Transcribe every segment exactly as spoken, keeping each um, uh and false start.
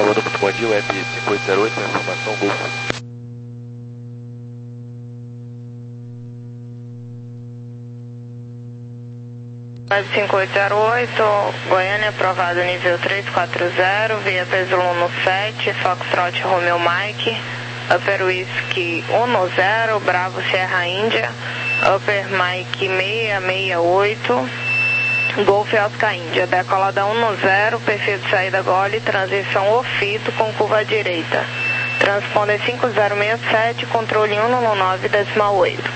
Salvador, muito bom dia, Web cinco oito zero oito, informação Golfo. Web cinco oito zero oito, Goiânia, aprovado nível três quatro zero, via Pesulono sete, Foxtrot Romeo Mike, Upper Whisky um zero, Bravo Sierra Índia, Upper Mike seis seis oito, Golf Oscar Índia, decolada um zero, perfil de saída gole, transição ofito com curva à direita. Transponder cinco zero seis sete, controle um nove decimal oito.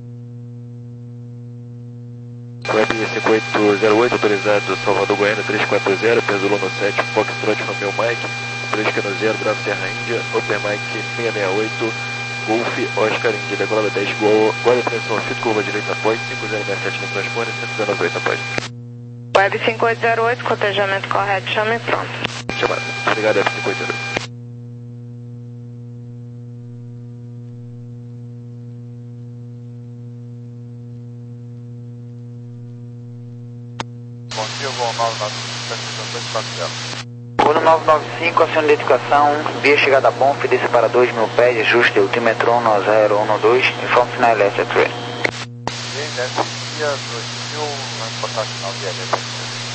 Web cinco oito zero oito, autorizado Salvador, Goiânia três quatro zero, Pesulono sete, Foxtrot Romeo Mike, três Cano zero, Bravo Serra Índia, Upper Mike seis seis oito, Golf Oscar Índia, decolada dez, Gole transição ofito, curva à direita após, cinco zero seis sete no transponder, cento e dezenove oito após. Web cinco oito zero oito, cotejamento correto, chame pronto. Chamada. Obrigado, Web cinco oito zero oito. Bom dia, voo nove nove cinco, dois quatro zero. Voo nove nove cinco, acione de identificação, via chegada a Bonf, desce para dois mil pés, ajuste altímetro um zero um dois, informe final L S três. Nesse dia, dois mil, vamos botar final de L S três.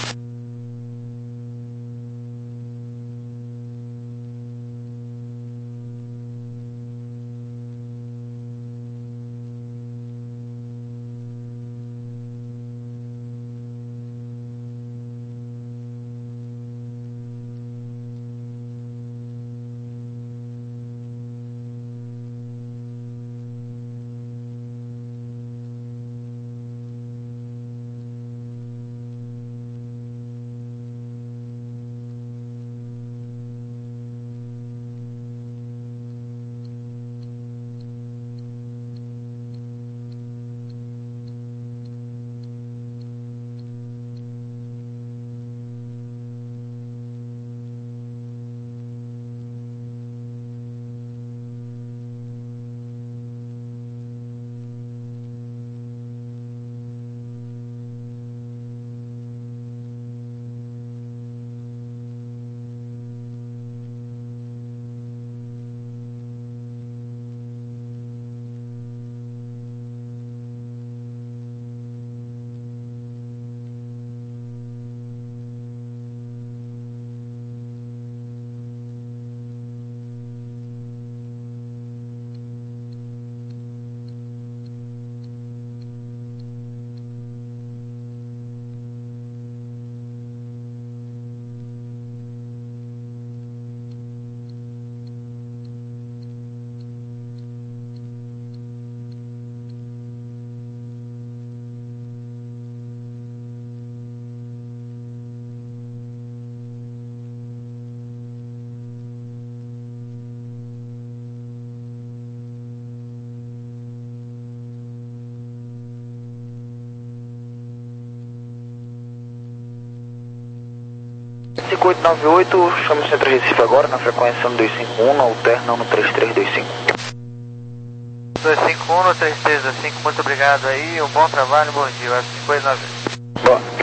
cinco oito nove oito, chama o Centro Recife agora, na frequência um dois cinco um, alterna no três três dois cinco. dois cinco um no três três dois cinco, muito obrigado aí, um bom trabalho, bom dia, Web cinco oito nove oito. Boa.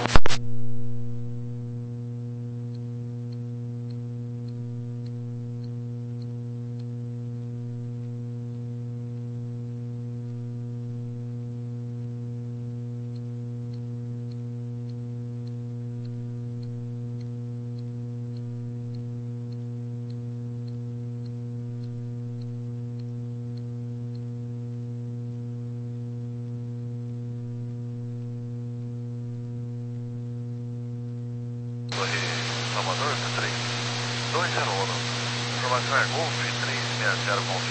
Salvador, três dois zero um. Informação é Golf três seis zero Golf.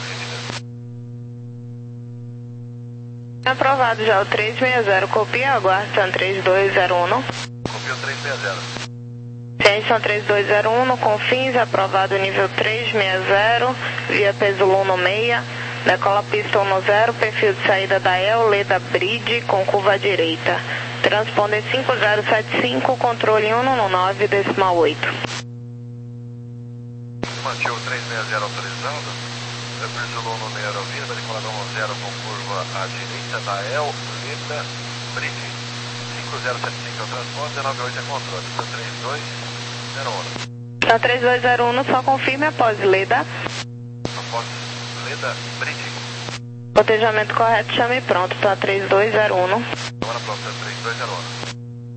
Aprovado já o três seis zero, copia, aguarda três dois zero um. Copia o três seis zero. Ciência três dois zero um, confins, aprovado nível três seis zero, via Pesulono seis, decola pista um zero, perfil de saída da El Leda Bridge com curva à direita. Transponder cinco zero sete cinco, controle um nove decimal oito. Mantive o três seis zero autorizado. Pesulono seis Aerovia, decolada um zero com curva à direita da El Leda Bridge. cinco zero sete cinco é o transponder, nove oito é controle. três dois zero um. Então três dois zero um, só confirme após Leda. Após Leda, Bridge. Cotejamento correto, chame pronto, tá três dois zero um. Agora pronto, três dois zero um.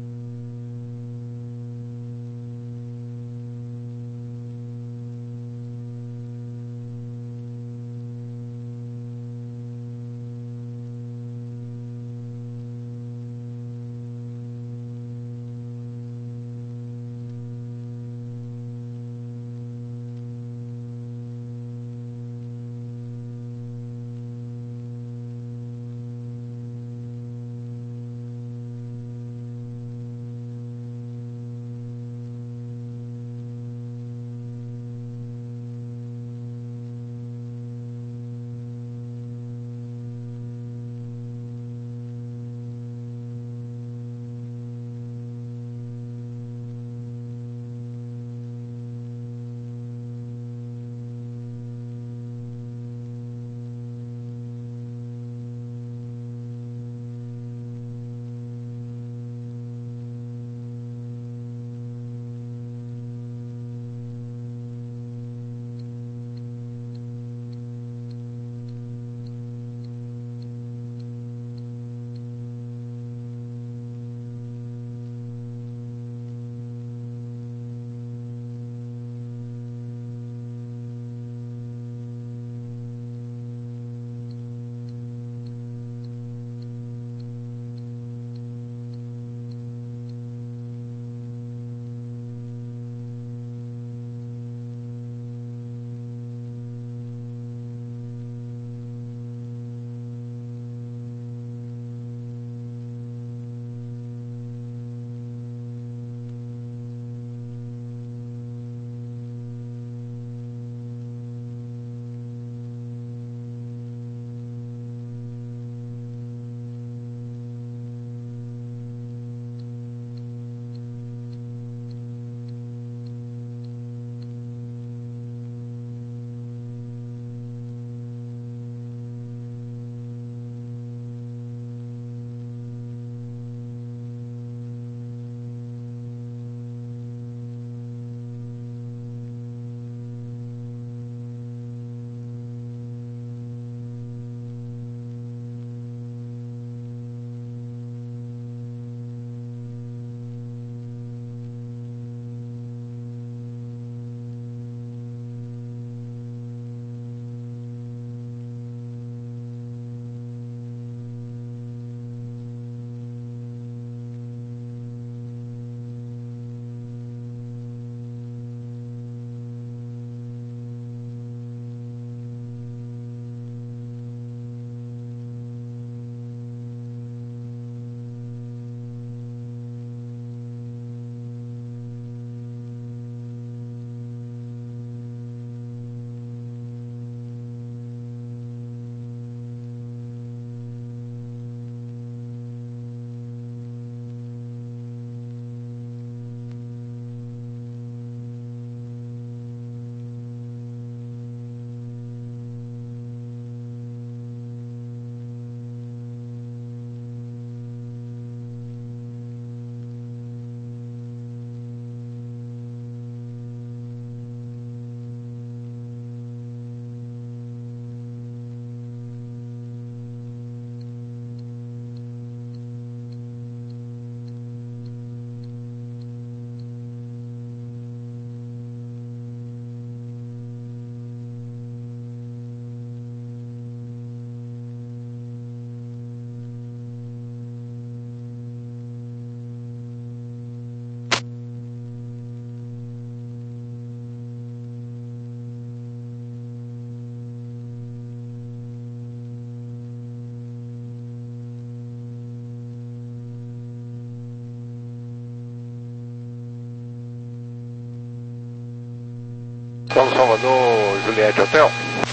São Salvador, Juliette Hotel.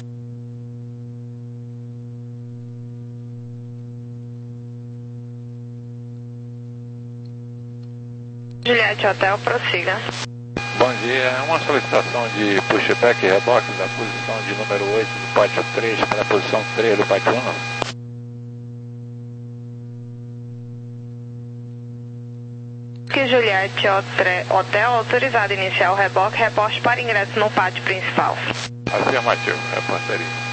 Juliette Hotel, prossiga. Bom dia, é uma solicitação de pushback e reboque da posição de número oito do pátio três para a posição três do pátio um. Whisky Juliette Hotel, autorizado a iniciar o reboque, reporte para ingresso no pátio principal. Afirmativo, reportaria.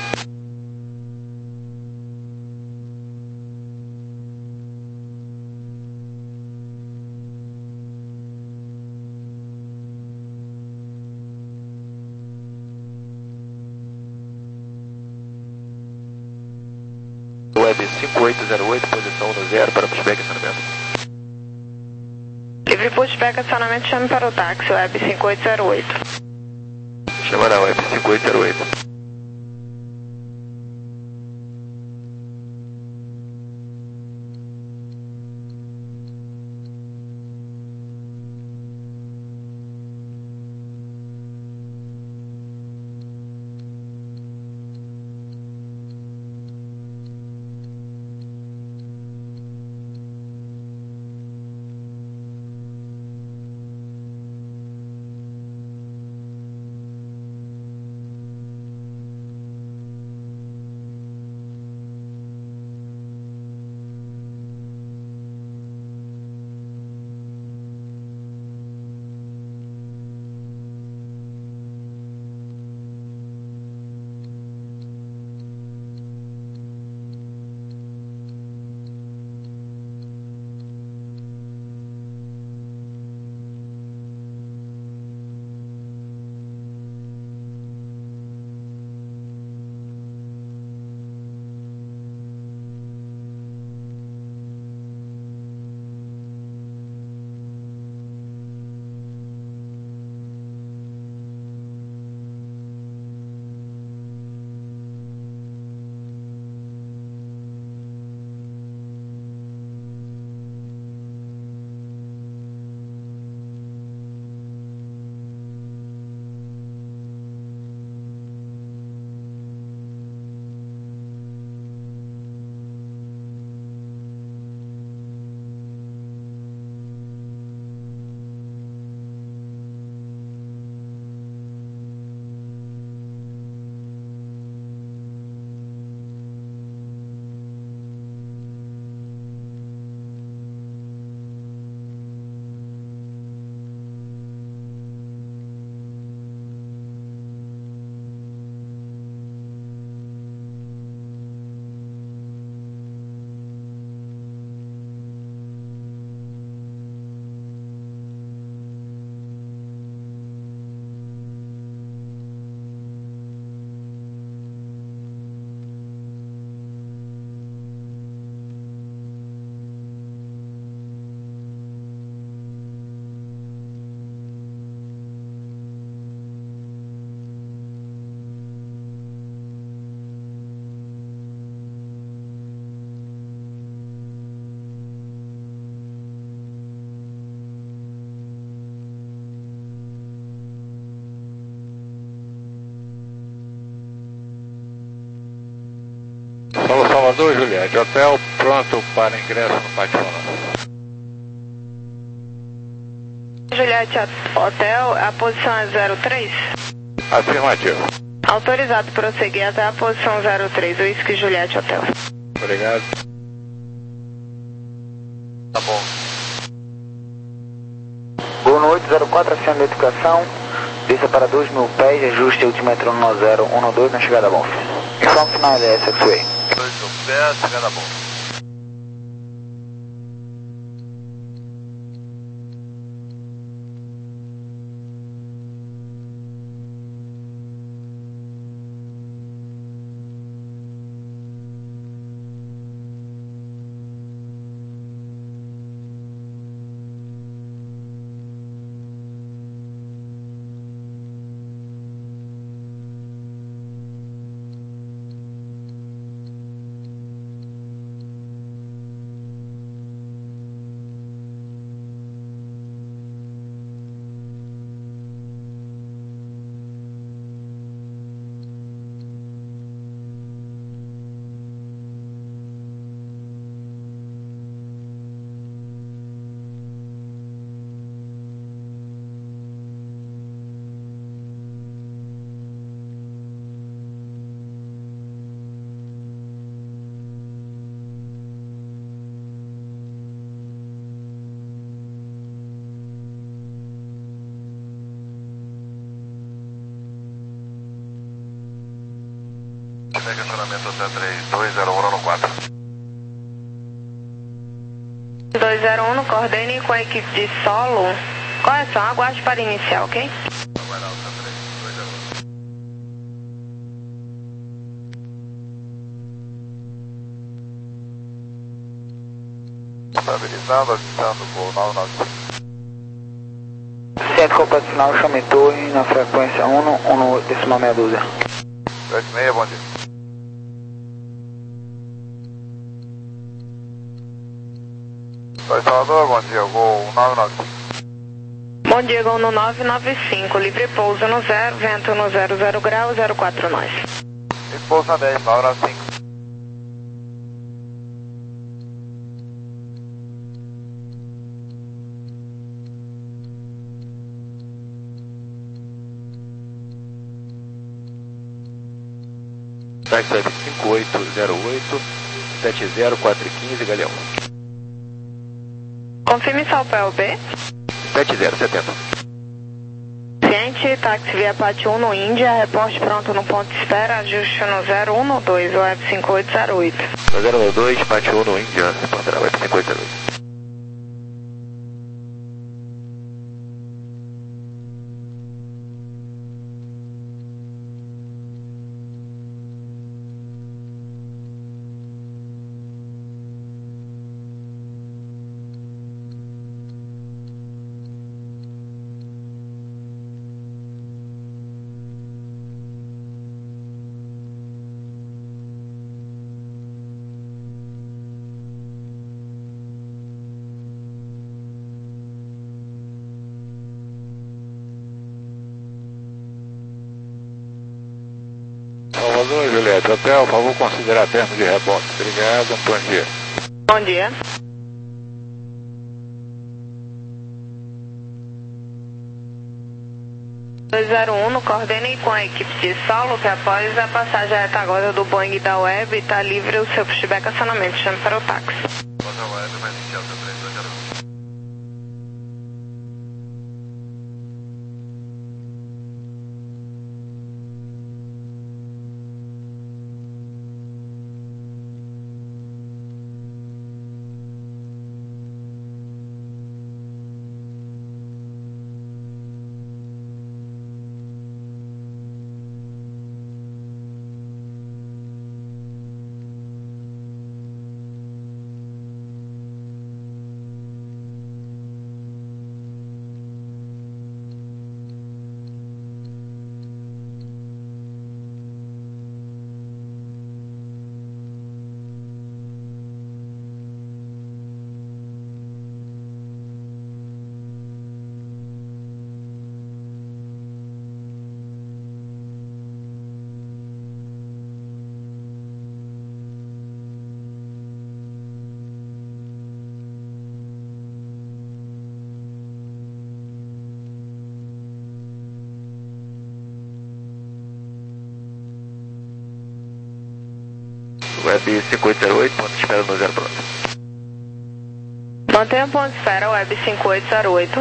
Web cinco oito zero oito, posição um zero para pushback acionamento. Livre pushback acionamento, chame para o táxi, Web cinco oito zero oito. Chama na Web cinco oito zero oito. Solo Salvador, Juliette Hotel, pronto para ingresso no pátio um. Juliette Hotel, a posição é zero três? Afirmativo. Autorizado a prosseguir até a posição zero três, Whisky Juliette Hotel. Obrigado. Tá bom. Gol no oito zero quatro, acima da educação, desça para dois mil pés, ajuste altimetro no zero um dois na chegada bom. Informe final L S X-Way. dois mil pés, chegada bom. feedback acionamento até três dois zero um no quatro. dois zero um, coordene com a equipe de solo. Correção, aguarde para iniciar, ok? Aguardar o três dois zero um. Estabilizando, avisando o voo nove nove cinco. Centro computacional, chame torre na frequência um um oito decimal meia dúzia. dois seis, bom dia. Oi, Salvador, bom dia, voo nove nove cinco. Bom dia, Gol no nove nove cinco, livre pouso no zero, vento no zero zero grau, zero quatro nós. E pouso na dez, nove nove cinco. Táxi Web cinco oito zero oito, sete zero quatro um cinco, Galeão. Confirme só o P L B. sete zero setenta. Ciente, táxi via Pátio um no Índia, reporte pronto no ponto de espera, ajuste no zero um dois, Web cinco oito zero oito. zero um dois, Pátio um no Índia, reportará Web cinco oito zero oito. Salvador, Juliette, hotel, por favor, considerar termo de rebote. Obrigado, bom dia. Bom dia. dois zero um, coordene com a equipe de solo que após a passagem à retaguarda do Boeing da Web está livre o seu pushback acionamento. Chame para o táxi. Rosa Web vai iniciar o três dois zero um. Web cinco oito zero oito, ponto de espera no zero pronto. Mantenha ponto de espera, Web cinco oito zero oito.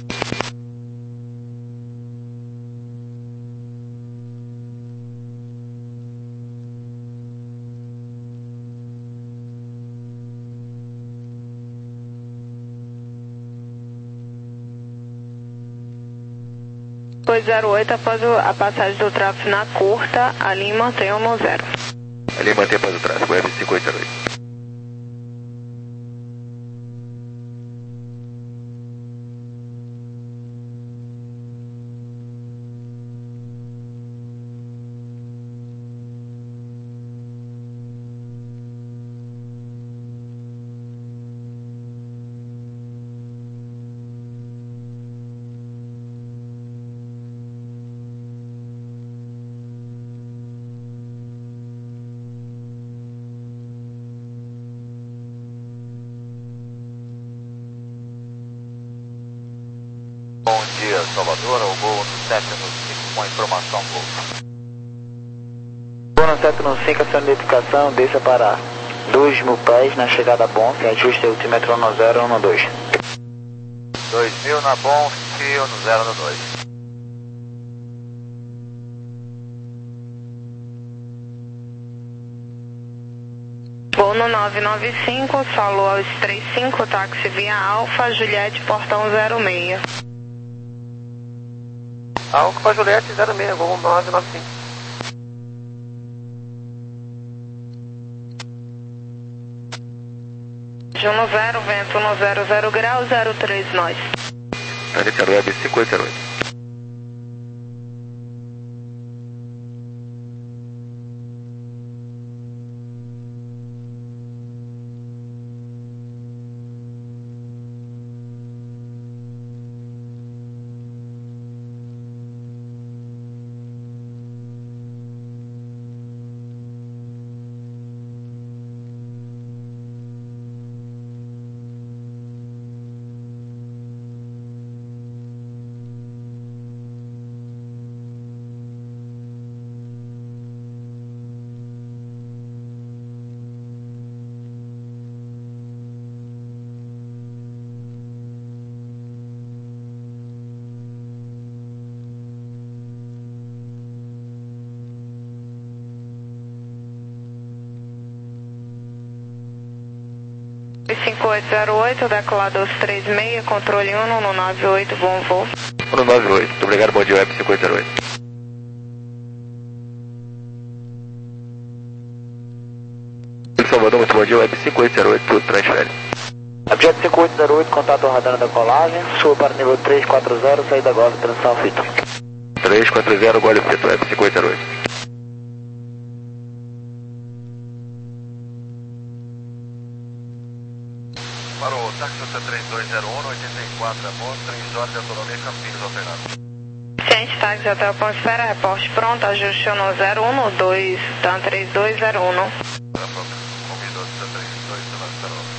cinco oito zero oito, após a passagem do tráfego na curta, ali mantenha no zero. Ali mantém após o tráfego, Web cinco oito zero oito. Bom dia, Salvador, o Gol no sete no cinco com a informação Gol. Gol no sete no cinco, ação de identificação, desça para dois mil pés na chegada a Bonf, ajuste altímetro no zero um dois. dois mil na Bonf, no zero um dois. um nove nove cinco, solo aos trinta e cinco, táxi via Alfa, Juliette, portão zero seis. Alfa Juliette zero seis, voo um nove nove cinco. Juno zero, vento no zero zero grau, zero três nós. Americano Web cinco oito zero oito. cinco oito zero oito, decolado aos trinta e seis, controle um no nove oito, bom voo. um nove oito, muito obrigado, bom dia, Web cinco oito zero oito. Salvador, muito bom dia, Web cinco oito zero oito, transfere. Objeto cinco oito zero oito, contato radar da colagem, suba para nível três quatro zero, saída Golf, transição fita. três quatro zero, Golf Fito, Web cinco oito zero oito. Parou, táxi C três dois zero um, oitenta e quatro, amor, três horas de autonomia, Campinas, operado. Ciente, táxi até o ponto espera, reporte pronto, ajuste no zero um dois, tá três dois zero um. Combinou, C três dois zero um.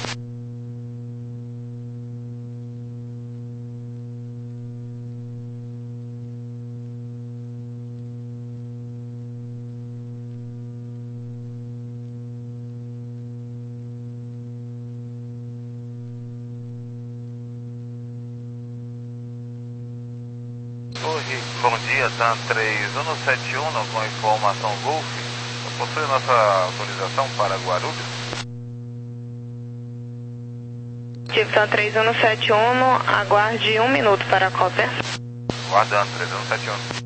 Torre, bom dia, TAM três um sete um, com informação Golf. Possui nossa autorização para Guarulhos? TAM três um sete um, aguarde um minuto para a cópia. Guardando, três um sete um.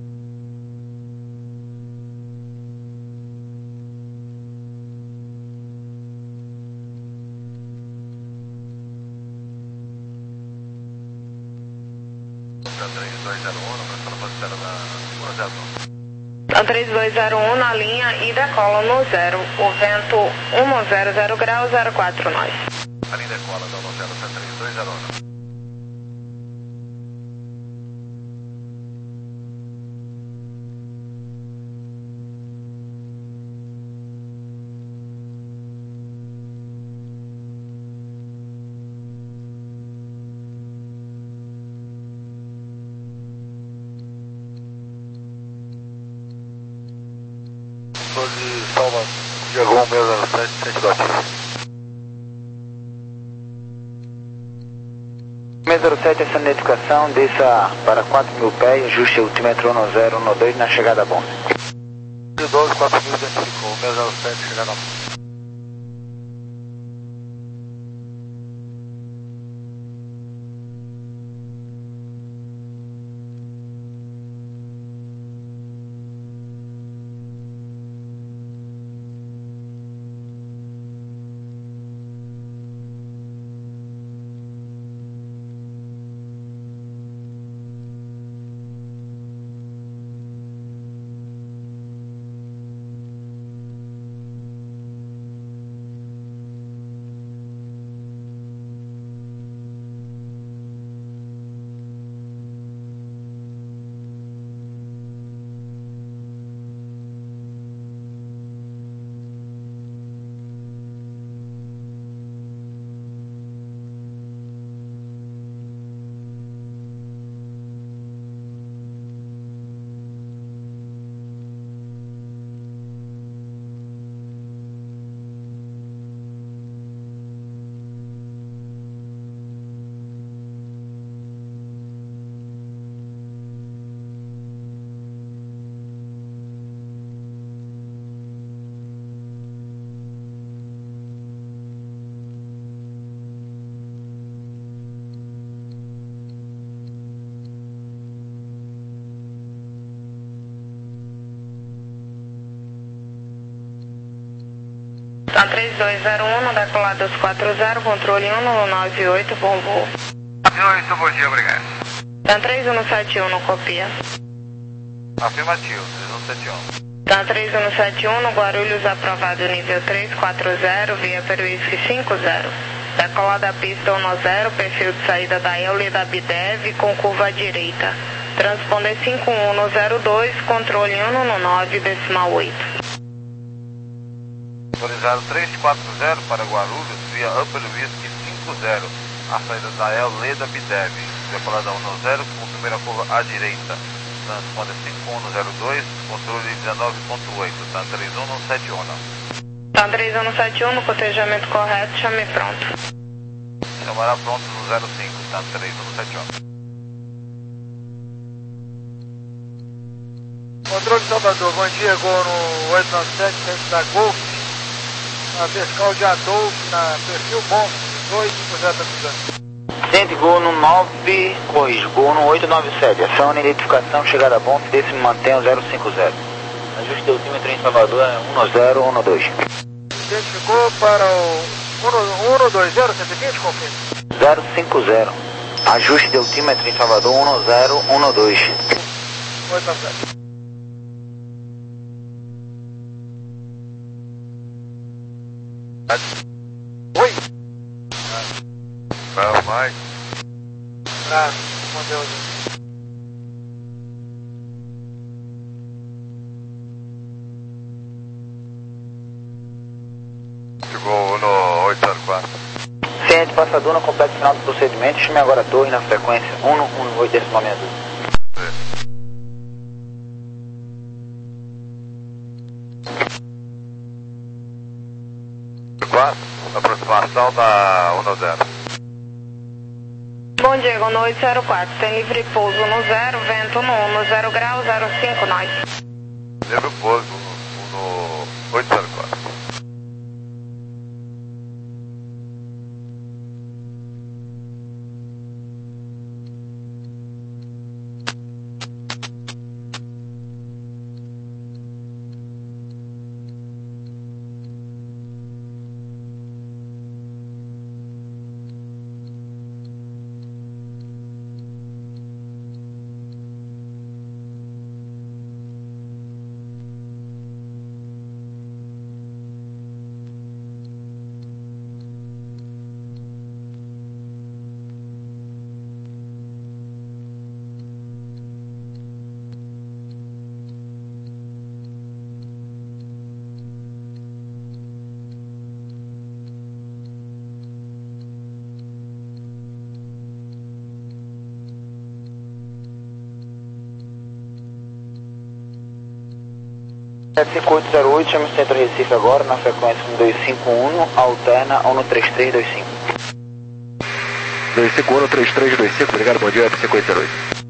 três dois zero um, prestando posição na segunda zero um. TAM três dois zero um na linha e decola no zero, o vento um zero zero grau, zero quatro nós. A linha decola da zero C três dois zero um. Sou de Salva, Diagon seis zero sete, sete dois. seis zero sete, essa notificação, desça para quatro mil pés, ajuste altímetro um zero um dois na chegada bom. doze, quatro mil, identificou, seis zero sete, chegada bom. TAM três dois zero um, decolado dois quatro zero, controle um nove oito, bom voo. Isso, bom dia, obrigado. TAM três um sete um, copia. Afirmativo, três um sete um. TAM três um sete um, Guarulhos, aprovado nível três quatro zero, via Peruísque cinco zero. Decolada a pista um zero, perfil de saída da Eule da Bidev com curva à direita. Transponder cinco um zero dois, controle um nove, decimal oito. Autorizado três quatro zero para Guarulhos, via Upper Whisky cinco zero. A saída da Eule da Bidev. Decolada um zero, com primeira curva à direita. Transponder cinco um zero dois, controle dezenove ponto oito, TAM três um sete um. TAM três um sete um, no cotejamento correto, chame pronto. Chamará pronto no zero cinco, TAM três um sete um. Controle de Salvador, bom dia, gol no oito nove sete, frente da Golf, na vertical de Adolfo, na perfil bom, dois cinco zero, tá cruzando. Sente gol no nove, corrige, gol no oito nove sete, ação na identificação, chegada bom, desse mantenha o zero cinco zero. Ajuste do altímetro em Salvador é um zero um dois. Identificou para o um dois zero, cento e vinte, confirma. zero cinco zero. Ajuste de altímetro em Salvador um zero um dois. oito nove sete. Oi? Não, Mike. Bravo, com Deus. Chegou no oito zero quatro. Ciente, passador no complexo final do procedimento, chame agora a torre na frequência um um oito decimal meia dúzia. Aproximação da um zero. Bom dia, no oito zero quatro, tem livre pouso no zero, vento no zero grau, zero cinco, nós. Livre pouso no oito zero quatro. sete cinco oito zero oito, chama o centro Recife agora, na frequência um dois cinco um, alterna um três três dois cinco. dois cinco um, três três dois cinco, obrigado, bom dia, F cinco oito zero oito.